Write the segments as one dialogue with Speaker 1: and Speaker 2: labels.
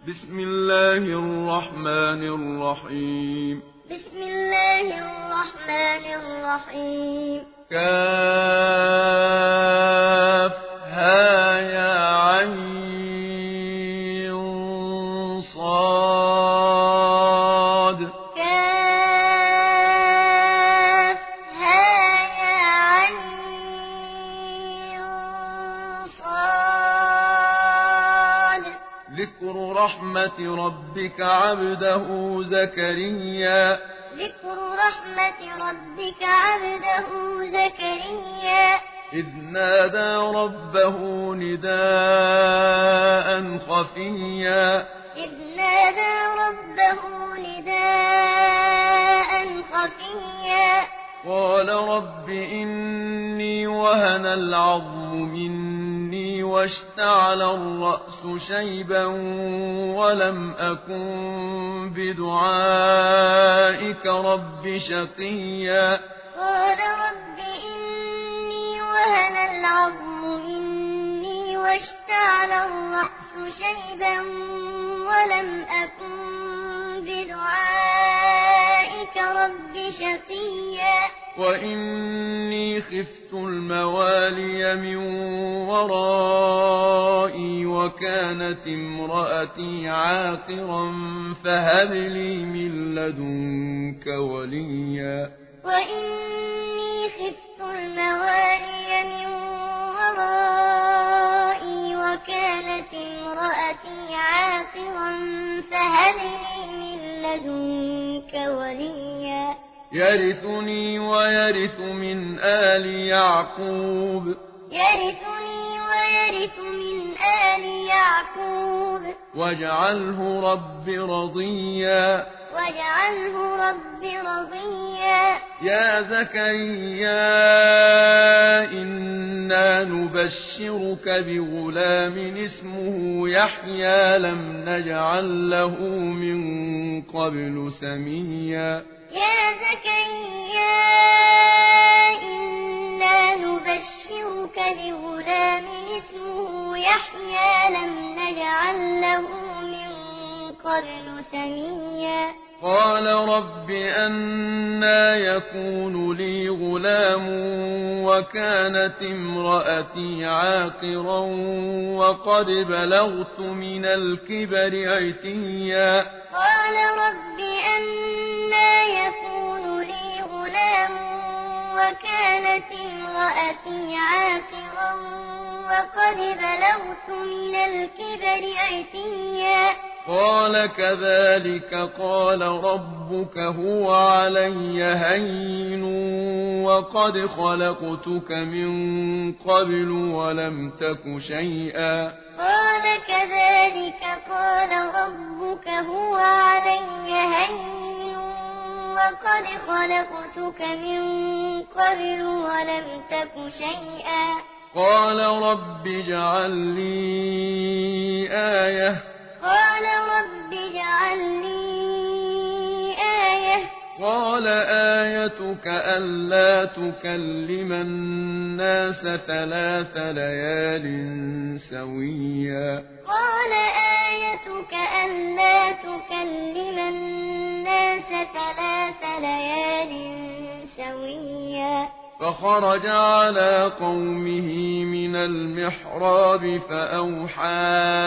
Speaker 1: بسم الله الرحمن الرحيم.
Speaker 2: بسم الله الرحمن الرحيم.
Speaker 1: كافها يا عين صاد.
Speaker 2: كافها يا عين صاد.
Speaker 1: ذكر رحمة ربك عبده زكريا.
Speaker 2: ذكر رحمة ربك عبده زكريا
Speaker 1: إذ نادى ربه نداء خفيا.
Speaker 2: إذ نادى ربه نداء خفيا
Speaker 1: قال رب إني وهن العظم مني واشتعل الرأس شيبا ولم أكن بدعائك رب شقيا.
Speaker 2: قال رب إني وهن العظم مني واشتعل الرأس شيبا ولم أكن بدعائك رب شقيا.
Speaker 1: وإني خفت الموالي من ورائي وكانت امرأتي عاقرا فهب لي من لدنك وليا.
Speaker 2: وإني خفت الموالي من ورائي وكانت امرأتي عاقرا فهب لي من لدنك وليا.
Speaker 1: يرثني ويرث من آل يعقوب.
Speaker 2: يرثني ويرث من آل يعقوب.
Speaker 1: واجعله رب رضيا.
Speaker 2: واجعله رب رضيا.
Speaker 1: يا زكريا إنا نبشرك بغلام اسمه يحيى لم نجعل له من قبل سميا.
Speaker 2: يا زكريا إنا نبشرك بغلام اسمه يحيى لم نجعل له من قبل سميا.
Speaker 1: قال رب أنى يكون لي غلام وكانت امرأتي عاقرا وقد بلغت من الكبر عتيا.
Speaker 2: قال رب أنى يكون لي غلام وكانت امرأتي عاقرا وقد بلغت من الكبر عتيا.
Speaker 1: قال كذلك قال ربك هو علي هين وقد خلقتك من قبل ولم تك شيئا.
Speaker 2: قال كذلك قال ربك هو علي هين وقد خلقتك من قبل ولم تك شيئا.
Speaker 1: قال رب اجعل لي آية.
Speaker 2: قال رب اجعل لي آية.
Speaker 1: قال آيتك ألا تكلم الناس 3 ليال سويا.
Speaker 2: قال آيتك ألا تكلم الناس 3 ليال سويا.
Speaker 1: فخرج على قومه من المحراب فأوحى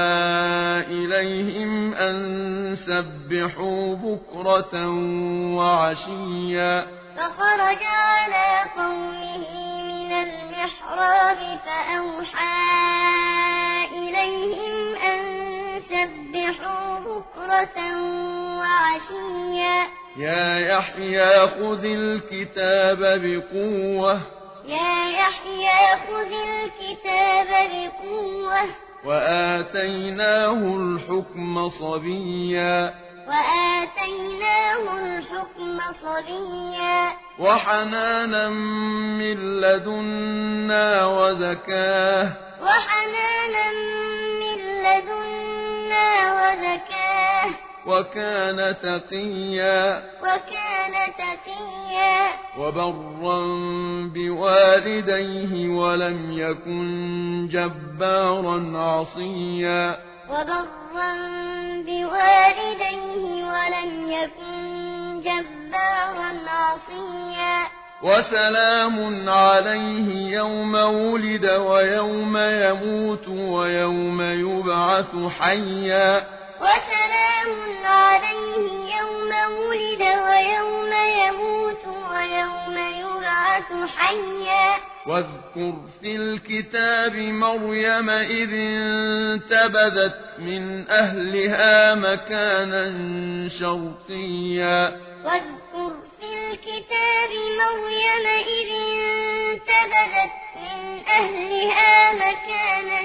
Speaker 1: إليهم أن سبحوا بكرة وعشيا.
Speaker 2: فخرج على قومه من المحراب فأوحى إليهم أن سبحوا بكرة وعشيا.
Speaker 1: يا يحيى خذ الكتاب بقوة.
Speaker 2: يا يحيى خذ الكتاب بقوة.
Speaker 1: وآتيناه الحكم صبيا.
Speaker 2: وآتيناه الحكم صبيا.
Speaker 1: وحنانا من لدنا وزكاه.
Speaker 2: وحنانا من لدنا وزكاه.
Speaker 1: وكان تقيا.
Speaker 2: وكان تقيا.
Speaker 1: وبرا بوالديه ولم يكن جبارا عصيا.
Speaker 2: وبرا جبارا عصيا
Speaker 1: وسلام عليه يوم ولد ويوم يموت ويوم يبعث حيا
Speaker 2: وسلام عليه يوم ولد ويوم يموت ويوم يبعث حيا
Speaker 1: واذكر في الكتاب مريم إذ انتبذت من أهلها مكانا شرقيا
Speaker 2: واذكر في الكتاب مريم إذ انتبذت من أهلها مكانا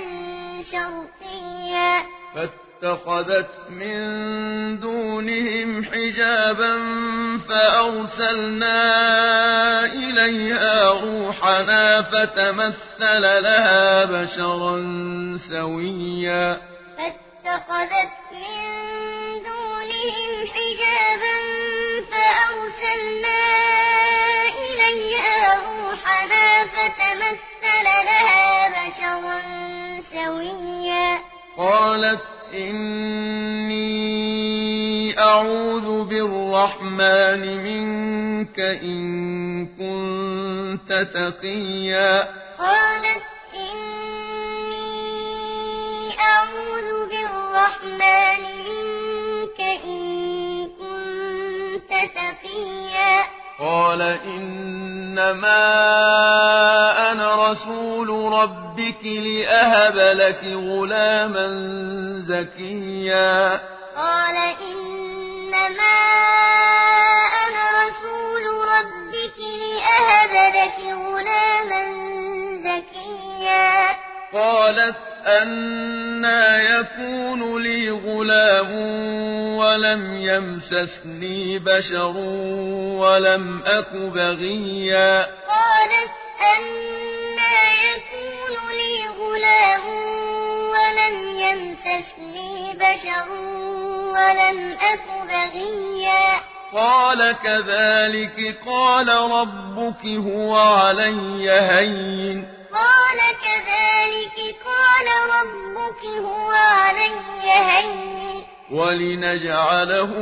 Speaker 2: شرقيا
Speaker 1: فاتخذت من دونهم حجابا فأرسلنا إليها روحنا فتمثل لها بشرا سويا
Speaker 2: فاتخذت من دونهم حجابا فأرسلنا إليها روحنا فتمثل لها بشرا سويا
Speaker 1: قالت إني أعوذ بالرحمن منك إن كنت تقيا
Speaker 2: قالت إني أعوذ بالرحمن منك إن كنت تقيا
Speaker 1: قال إنما أنا رسول ربك لأهب لك غلاما زكيا
Speaker 2: قال إنما أنا رسول ربك لأهب لك غلاما زكيا
Speaker 1: قالت أنى يكون لي غلام ولم يمسسني بشر ولم أك بغيا
Speaker 2: قالت أنى يكون لي غلام ولم يمسسني بشر ولم أك بغيا
Speaker 1: قال كذلك قال ربك هو علي هين
Speaker 2: قال كذلك قال ربك هو علي هين
Speaker 1: ولنجعله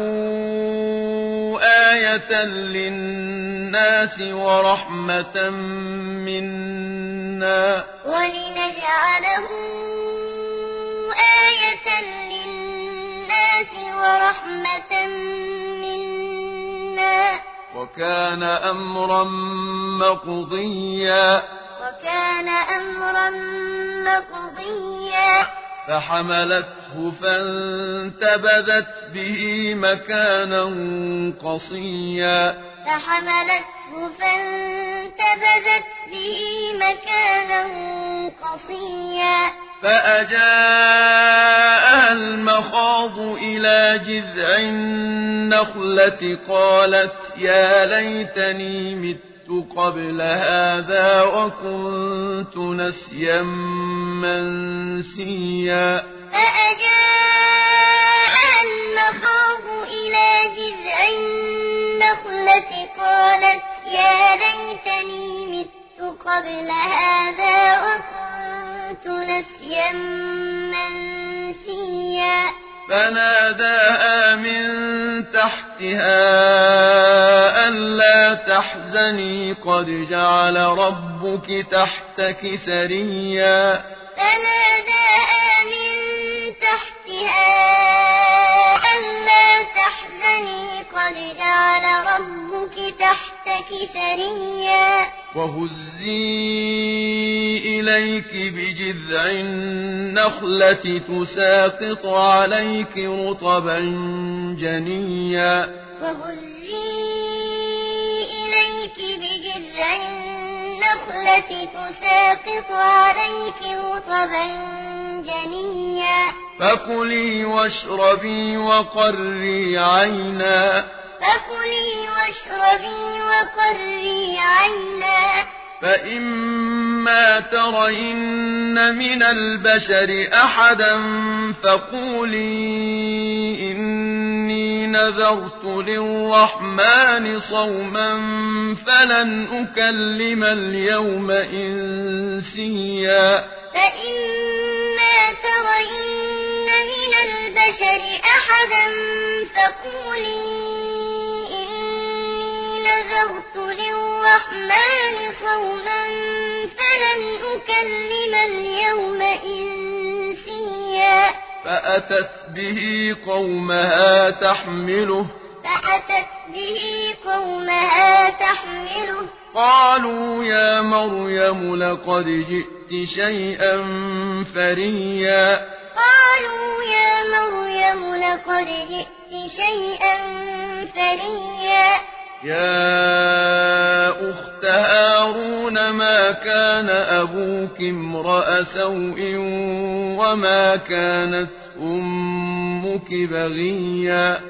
Speaker 1: آية للناس ورحمة منا
Speaker 2: ولنجعله آية للناس ورحمة منا
Speaker 1: وكان أمرا مقضيا
Speaker 2: وكان أمرا مقضيا
Speaker 1: فحملته فانتبذت به مكانا قصيا
Speaker 2: فحملته فانتبذت به مكانا قصيا
Speaker 1: فأجاءها المخاض إلى جذع النخلة قالت يا ليتني مت قبل هذا وكنت نسيا منسيا
Speaker 2: فأجاءها المخاض إلى جذع النخلة قالت يا ليتني مت قبل هذا وكنت نسيا منسيا
Speaker 1: فناداها من تحتها ألا تحزني قد جعل ربك تحتك سريا
Speaker 2: فناداها من تحتها ألا تحزني قد جعل ربك تحتك سريا
Speaker 1: وهزي إليك بجذع النخلة تساقط عليك رطبا جنيا
Speaker 2: وهزي إليك بجذع النخلة تساقط عليك رطبا جنيا
Speaker 1: فكلي واشربي وقري عينا
Speaker 2: فكلي واشربي وقري عينا
Speaker 1: فإما ترين من البشر أحدا فقولي إني نذرت للرحمن صوما فلن أكلم اليوم إنسيا
Speaker 2: فإما ترين من البشر أحدا فقولي للرحمن صوما فلن أكلم اليوم إنسيا
Speaker 1: فأتت به قومها تحمله قالوا يا مريم لقد جئت شيئا فريا يا أخت هارون ما كان أبوك امرأ سوء وما كانت أمك بغيا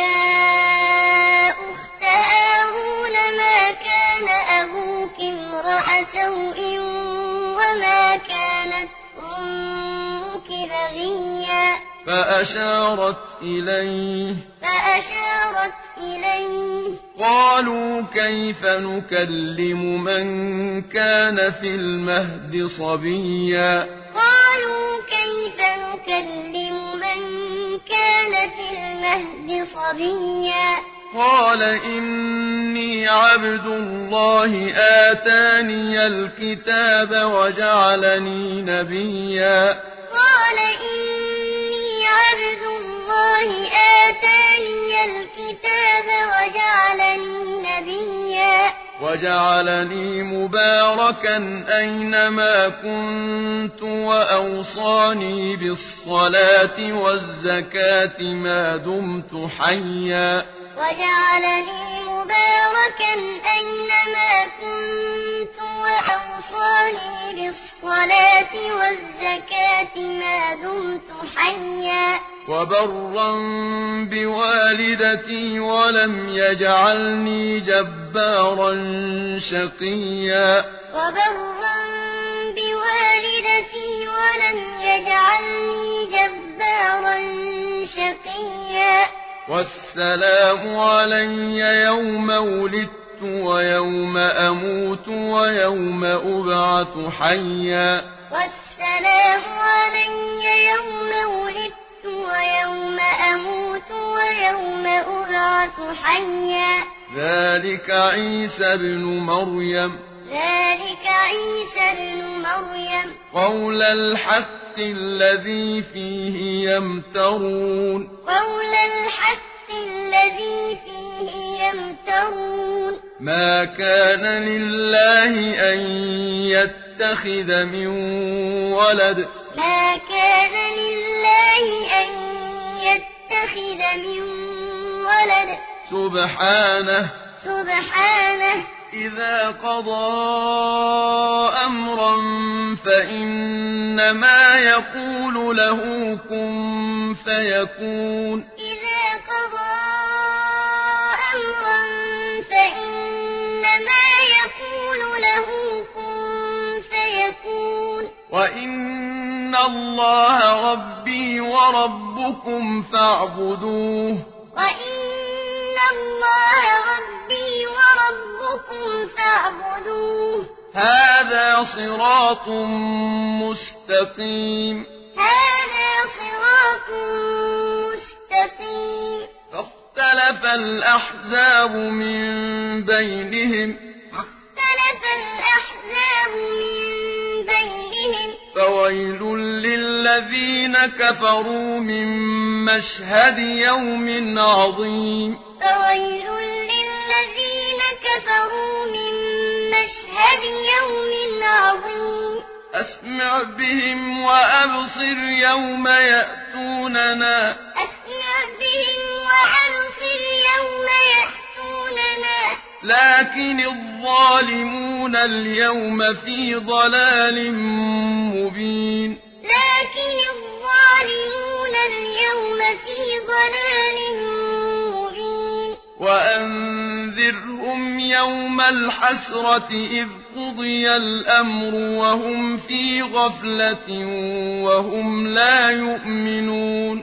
Speaker 1: فأشارت إليه قالوا كيف نكلم من كان في المهد صبيا قال إني عبد الله آتاني الكتاب وجعلني نبيا وجعلني مباركا أينما كنت وأوصاني بالصلاة والزكاة ما دمت حيا وبرا بوالدتي ولم يجعلني جبارا شقيا والسلام علي يوم ولدت ويوم أموت ويوم أبعث حيا ذلك عيسى ابن مريم قول الحق الذي فيه يمترون ما كان لله أن يتخذ من ولد سبحانه إذا قضى أمرا فإنما يقول له كن فيكون وإن الله ربي وربكم فاعبدوه هذا صراط مستقيم فاختلف الأحزاب من بينهم فويل للذين كفروا من مشهد يوم عظيم أسمع بهم وأبصر يوم يأتوننا لكن الظالمون اليوم في ضلال مبين وأنذرهم يوم الحسرة إذ قضي الأمر وهم في غفلة وهم لا يؤمنون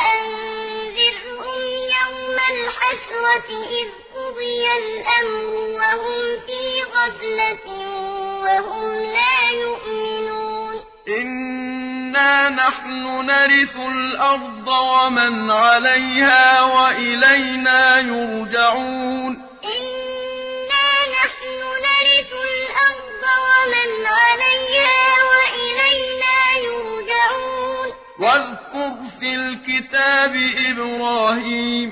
Speaker 1: إنا نحن نرث الأرض ومن عليها وإلينا يرجعون
Speaker 2: إنا نحن
Speaker 1: واذكر في الكتاب إبراهيم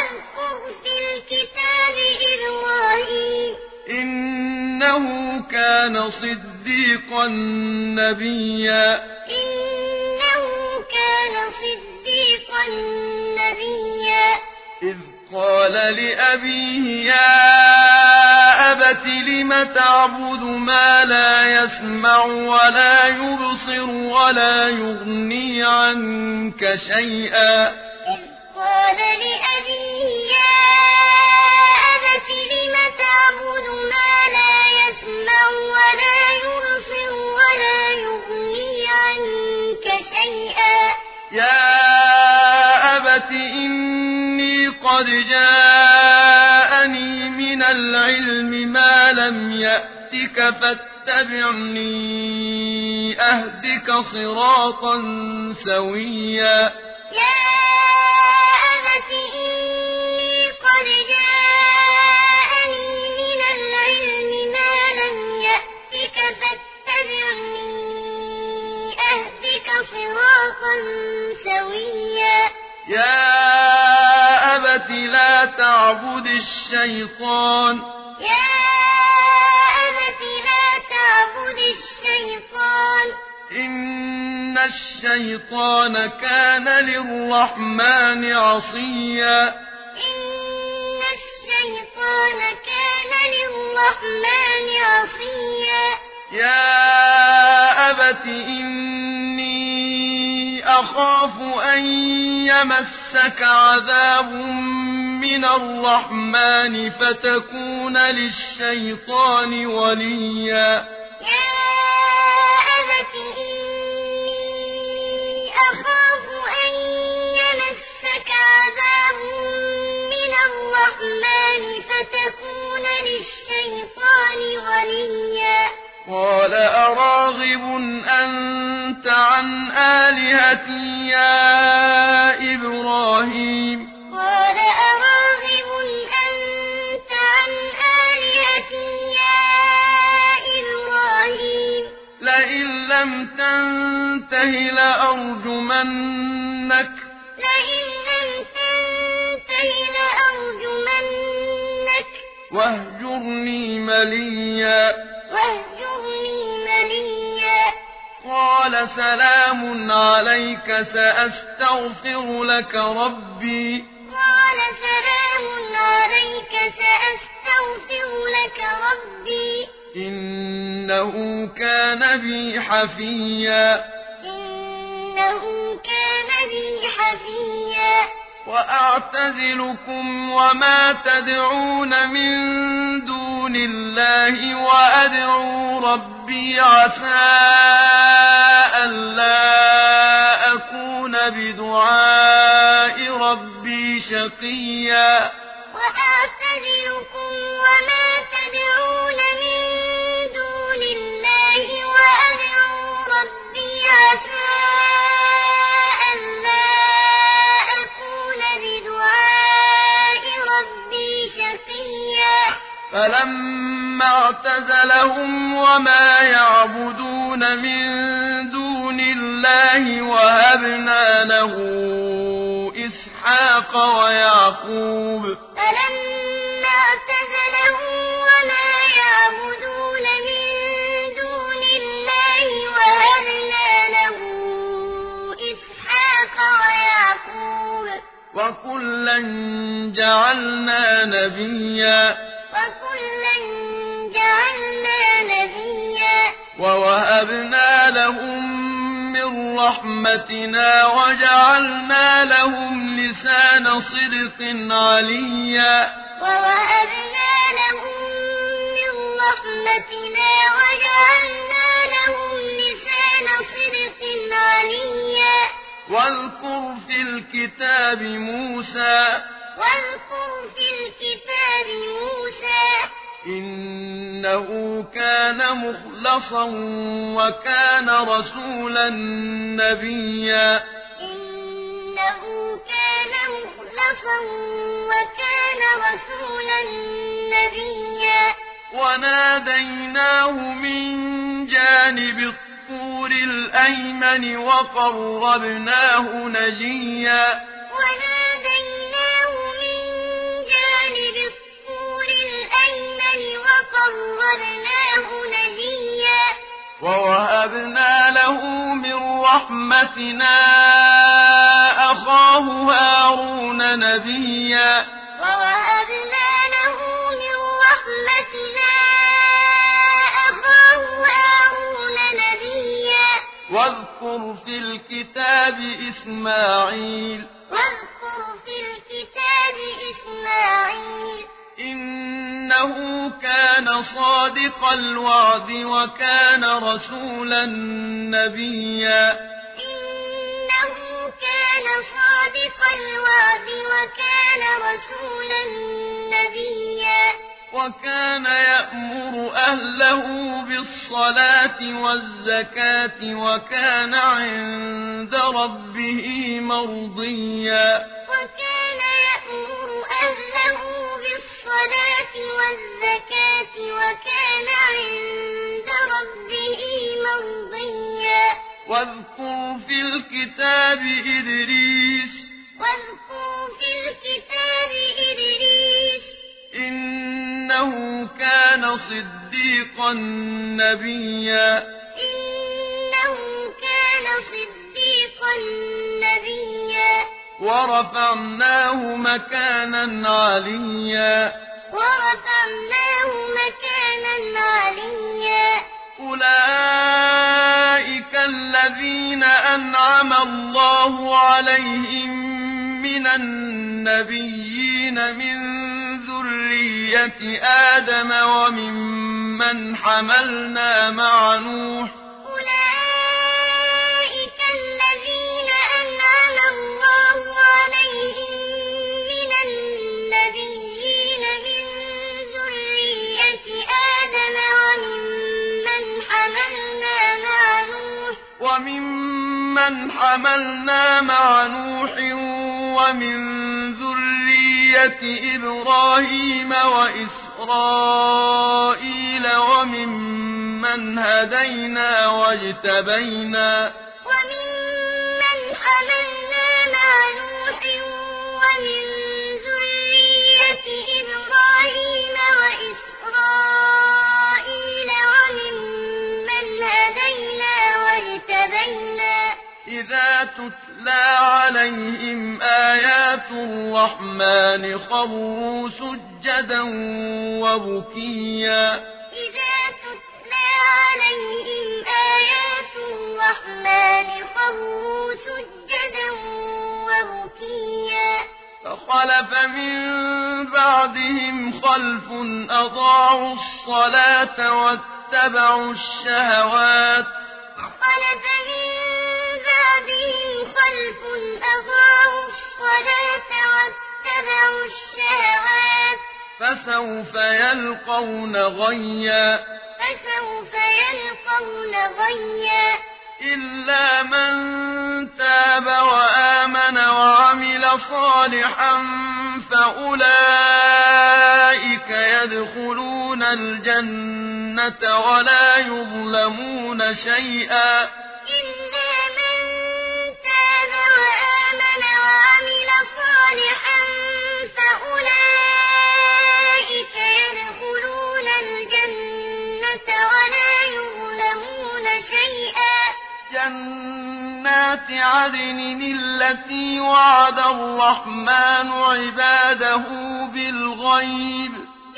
Speaker 1: إنه كان صديقا نبيا إذ قال لأبيه يا أبت لم تعبد ما لا يسمع ولا يبصر ولا يغني عنك شيئا يا أبت إني قد جاءني من العلم ما لم يأتك فاتبعني أهدك صراطا سويا يا أبت لا تعبد الشيطان إن الشيطان كان للرحمن عصيا يا أبت إني أخاف أن يمسك عذاب من الرحمن فتكون للشيطان وليا قال أراغب أنت عن آلهتي يا إبراهيم لئن لم تنته لأرجمنك واهجرني مليا قال سلام عليك سأستغفر لك ربي إنه كان بي حفيا وأعتزلكم وما تدعون من دون الله وأدعو ربي عسى ألا أكون بدعاء ربي شقيا فلما اعتزلهم وما يعبدون من دون الله وهبنا له إسحاق ويعقوب وكلا جعلنا نبيا ووهبنا لهم من رحمتنا وجعلنا لهم لسان صدق عليا واذكر في الكتاب موسى إنه كان مخلصا وكان رسولا نبيا وناديناه من جانب الطور الأيمن وقربناه نجيا
Speaker 2: وناديناه من جانب الطور الأيمن وقربناه نجيا
Speaker 1: ووهبنا له من رحمتنا أخاه هارون نبيا
Speaker 2: ووهبنا له من رحمتنا أخاه هارون نبيا
Speaker 1: واذكر في الكتاب إسماعيل إنه كان صادق الوعد وكان رسولا نبيا
Speaker 2: إنه كان صادق الوعد وكان رسولا نبيا
Speaker 1: وكان يأمر أهله بالصلاة والزكاة وكان عند ربه مرضيا
Speaker 2: وكان يأمر أهله بالصلاة والزكاة وكان عند ربه مرضيا
Speaker 1: واذكر في الكتاب إدريس إنه كان صديقا نبيا ورفعناه مكانا عليا أولئك الذين أنعم الله عليهم من النبيين من ذرية آدم وممن حملنا مع نوح ومن ذرية إبراهيم وإسرائيل وممن هدينا واجتبينا إذا تتلى عليهم آيات الرحمن خروا سجدا وبكيا فخلف من بعدهم خلف أضاعوا الصلاة واتبعوا الشهوات فسوف يلقون غيا إلا من تاب وآمن وعمل صالحا فأولئك يدخلون الجنة ولا يظلمون شيئا جنات عدن التي وعد الرحمن عباده بالغيب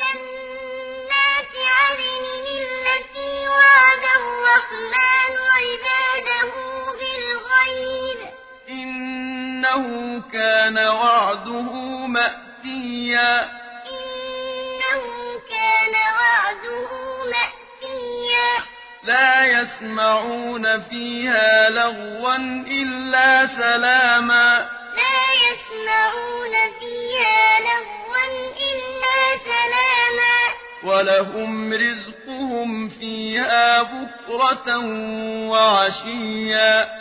Speaker 1: إنه كان وعده مأتيا لا يسمعون فيها لغوا إلا سلاما ولهم رزقهم فيها بكرة وعشيا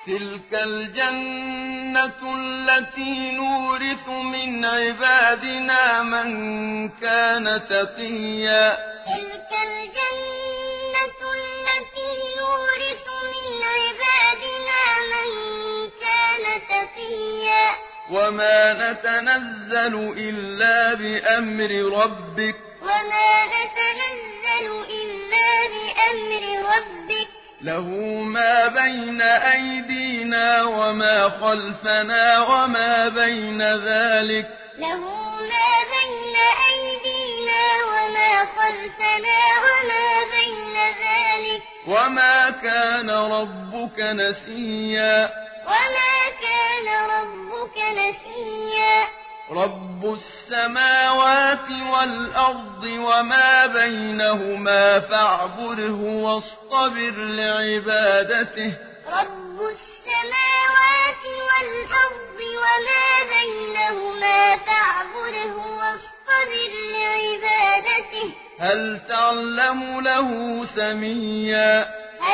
Speaker 1: تلك الجنة التي نورث من عبادنا من كان تقيا
Speaker 2: تلك الجنة التي نورث من عبادنا من كان تقيا
Speaker 1: وما نتنزل إلا بأمر ربك له ما بين أيدينا وما خلفنا وما بين ذلك وما كان ربك نسيا رب السماوات والأرض وما بينهما فاعبده واصطبر لعبادته
Speaker 2: رب السماوات والأرض وما بينهما فاعبده واصطبر لعبادته
Speaker 1: هل تعلم له سميا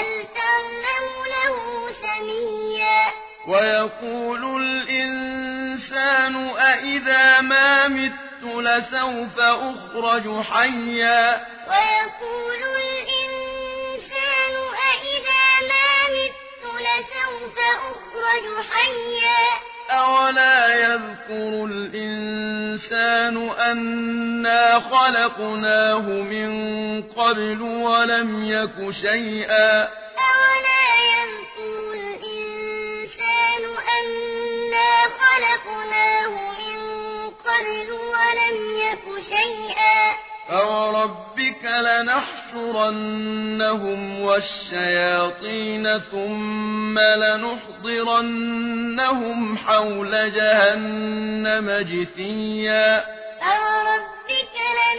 Speaker 1: ويقول الإنسان أإذا ما مت لسوف أخرج حيا أولا يذكر الإنسان أنا خلقناه من قبل ولم يك شيئا فوربك لنحشرنهم والشياطين ثم لنحضرنهم حول جهنم جثيا
Speaker 2: فوربك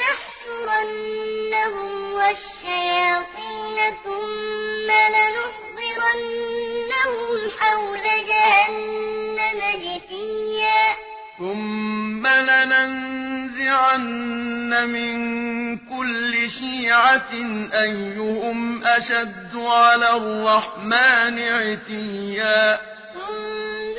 Speaker 2: لنحشرنهم والشياطين ثم لنحضرنهم حول جهنم جثيا
Speaker 1: ثم لننزعن من كل شيعة أيهم أشد على الرحمن عتيا
Speaker 2: ثم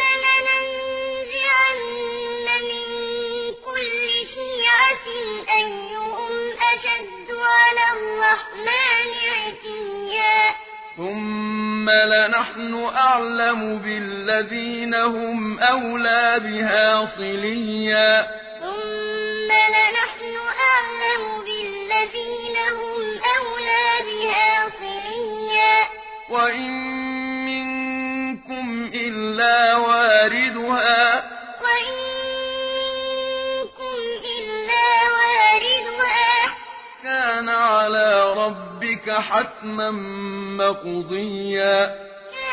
Speaker 2: لننزعن من كل شيعة أيهم أشد على الرحمن عتيا
Speaker 1: ثم لنحن أعلم بالذين هم أولى بها صليا وإن منكم إلا واردها كان على ربك حتما مقضيا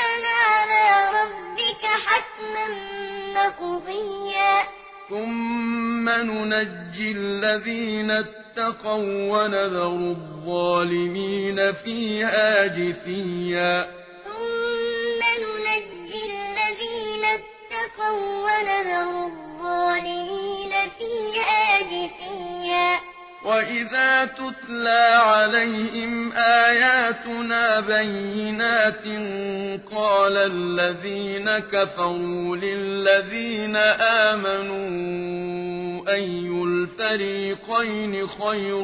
Speaker 1: ثم ننجي الذين اتقوا ونذر الظالمين فيها جثيا وإذا تتلى عليهم آياتنا بينات قال الذين كفروا للذين آمنوا أي الفريقين خير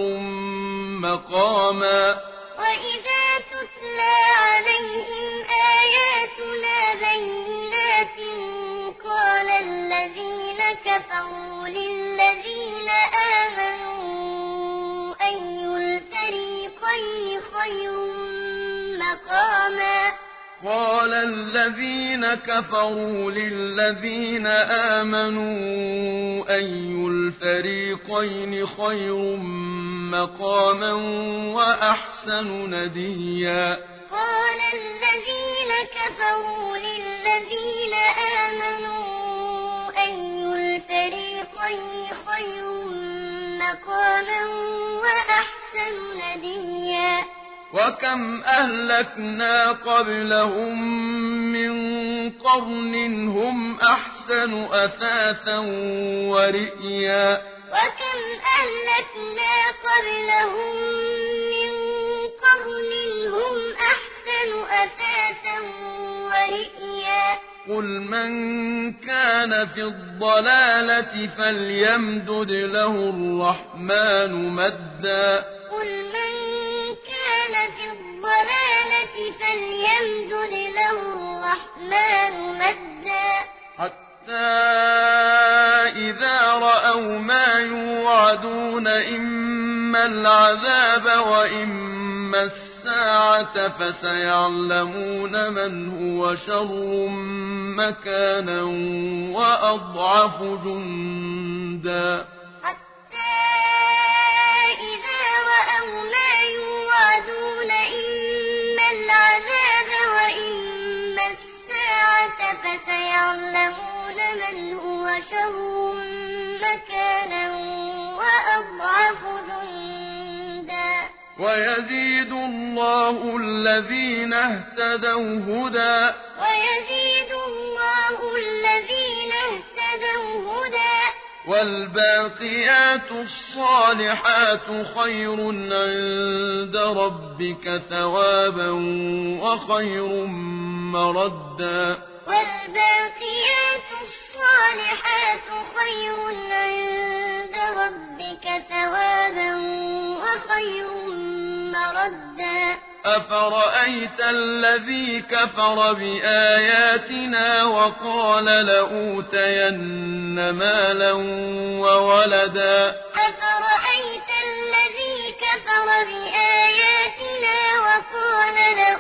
Speaker 1: مقاما
Speaker 2: وإذا تتلى عليهم آياتنا بينات قال الذين كفروا للذين آمنوا أي الفريقين خير مقاما
Speaker 1: قال الذين كفروا للذين آمنوا أي الفريقين خير مقاما وأحسن نديا
Speaker 2: قال الذين كفروا للذين آمنوا أي الفريقين خير مقاما وأحسن نديا
Speaker 1: وكم أهلكنا قبلهم من قرن هم أحسن أثاثا ورئيا
Speaker 2: وكم أهلكنا قبلهم من قرن هم أحسن أثاثا ورئيا
Speaker 1: قل من كان في الضلالة فليمدد له الرحمن مدا
Speaker 2: قل من كان في الضلالة فليمدد له الرحمن مدا
Speaker 1: حتى إذا رأوا ما يوعدون إما العذاب وإما الساعة فسيعلمون من هو شر مكانا وأضعف جندا
Speaker 2: حتى إذا رأوا ما يوعدون إما العذاب وإما الساعة فسيعلمون من هو شر مكانا وأضعف جندا
Speaker 1: ويزيد الله الذين اهتدوا هدى
Speaker 2: ويزيد الله الذين اهتدوا هدى
Speaker 1: والباقيات الصالحات خير عند ربك ثوابا وخير مردا
Speaker 2: والباقيات الصالحات خير عند ربك ثوابا وخير مردا
Speaker 1: أفرأيت الذي كفر بآياتنا وقال لأوتين مالا وولدا
Speaker 2: أفرأيت الذي كفر بآياتنا وقال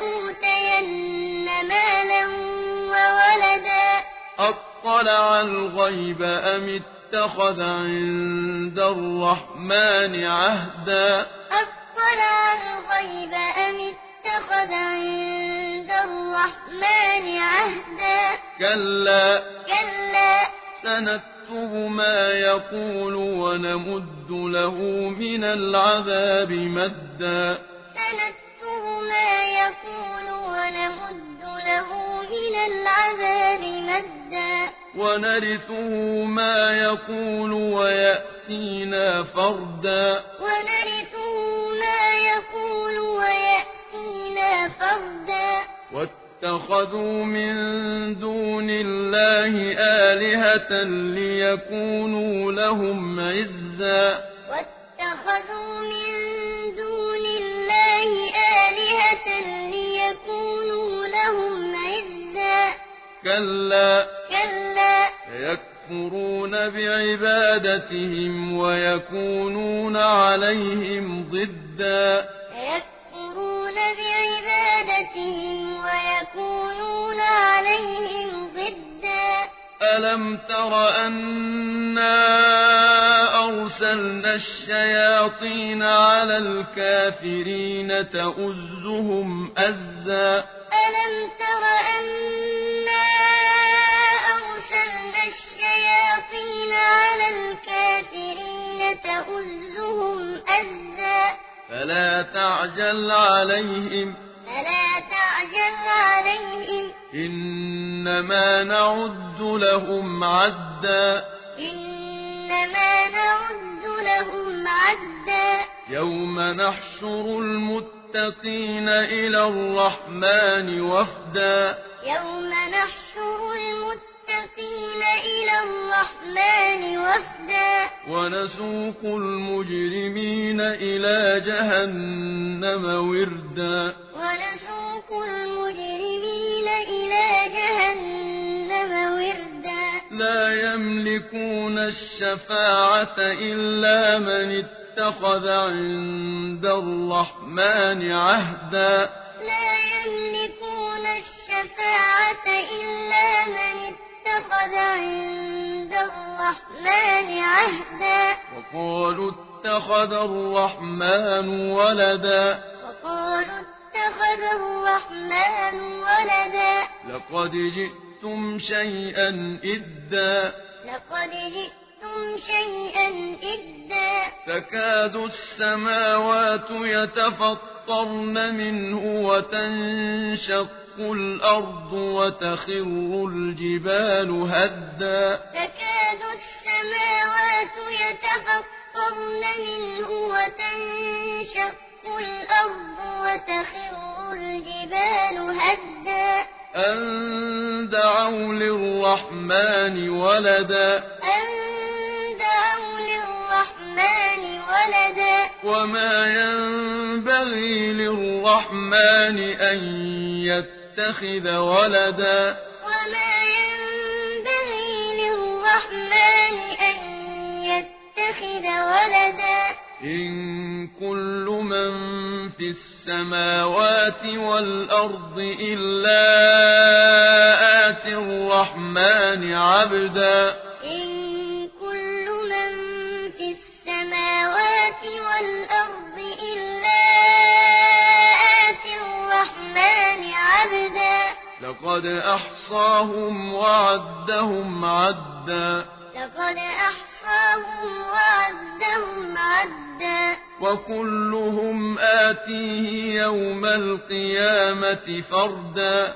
Speaker 2: لأوتين مالا وولدا
Speaker 1: أطلع الغيب أم اتخذ عند الرحمن عهدا
Speaker 2: أطلع الغيب أم اتخذ عند الرحمن عهدا
Speaker 1: كلا
Speaker 2: كلا
Speaker 1: سنكتب ما يقول ونمد له من العذاب مدا
Speaker 2: سنكتب ما يقول ونمد له من العذاب مدا
Speaker 1: ونرثه ما يقول ويأتينا فردا
Speaker 2: ونرثه ما يقول ويأتينا فردا
Speaker 1: واتخذوا من دون الله آلهة ليكونوا لهم عزا
Speaker 2: واتخذوا من دون الله آلهة ليكونوا لهم عزا
Speaker 1: كلا
Speaker 2: كلا
Speaker 1: يكفرون بعبادتهم ويكونون عليهم ضدا
Speaker 2: يكفرون بعبادتهم ويكونون عليهم ضدا
Speaker 1: ألم تر أنا أرسلنا الشياطين على الكافرين تؤزهم أزا
Speaker 2: ألم تر أنا أرسلنا الشياطين على الكافرين تؤزهم أزا
Speaker 1: فلا تعجل عليهم إنما نعد لهم عدا
Speaker 2: إنما نعد لهم عدا
Speaker 1: يوم نحشر المتقين إلى الرحمن وفدا
Speaker 2: يوم نحشر المتقين إلى الرحمن وفدا
Speaker 1: ونسوق المجرمين إلى جهنم وردا
Speaker 2: ونسوق المجرمين إلى جهنم وردا
Speaker 1: لا يملكون الشفاعة إلا من اتخذ عند الرحمن عهدا
Speaker 2: لا يملكون الشفاعة إلا من اتخذ عند الرحمن عهدا
Speaker 1: وقالوا اتخذ الرحمن ولدا
Speaker 2: وقالوا اتخذ الرحمن ولدا
Speaker 1: لقد جئتم شيئا إدا
Speaker 2: لقد جئتم شيئا إدا
Speaker 1: تكاد السماوات يتفطرن منه وتنشق الأرض وتخر الجبال هدا
Speaker 2: تكاد السماوات يتفطرن منه وتنشق الأرض وتخر الجبال هدا
Speaker 1: أن دعوا للرحمن ولدا وما ينبغي للرحمن أن يتخذ ولدا إن كل من في السماوات والأرض إلا آتي الرحمن عبدا
Speaker 2: إن كل من في السماوات والأرض إلا آتي الرحمن عبدا
Speaker 1: لقد أحصاهم وعدهم عدا وكلهم آتيه يوم القيامة فردا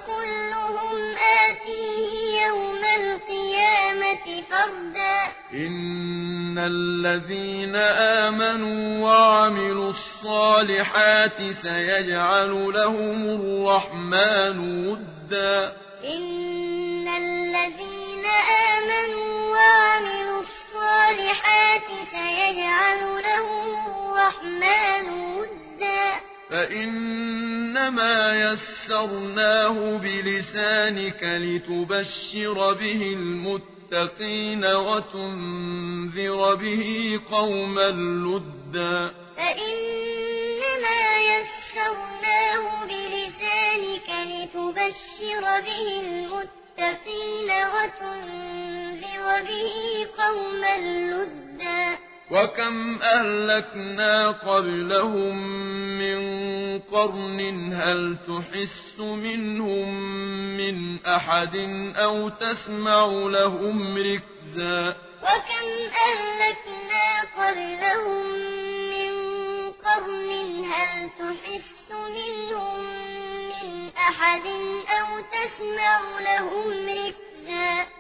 Speaker 1: إن الذين آمنوا وعملوا الصالحات سيجعل لهم الرحمن ودا
Speaker 2: إن الذين آمنوا وعملوا الصالحات سيجعل لهم الرحمن ودا
Speaker 1: فإنما يسرناه بلسانك لتبشر به المتقين وتنذر به قوما لدا
Speaker 2: فإنما يسرناه بلسانك لتبشر به المتقين وتنذر به قوما لدا
Speaker 1: وكم أهلكنا قبلهم من قرن هل تحس منهم من أحد أو تسمع لهم ركزا
Speaker 2: وكم أهلكنا قبلهم من قرن هل تحس منهم من أحد أو تسمع لهم ركزا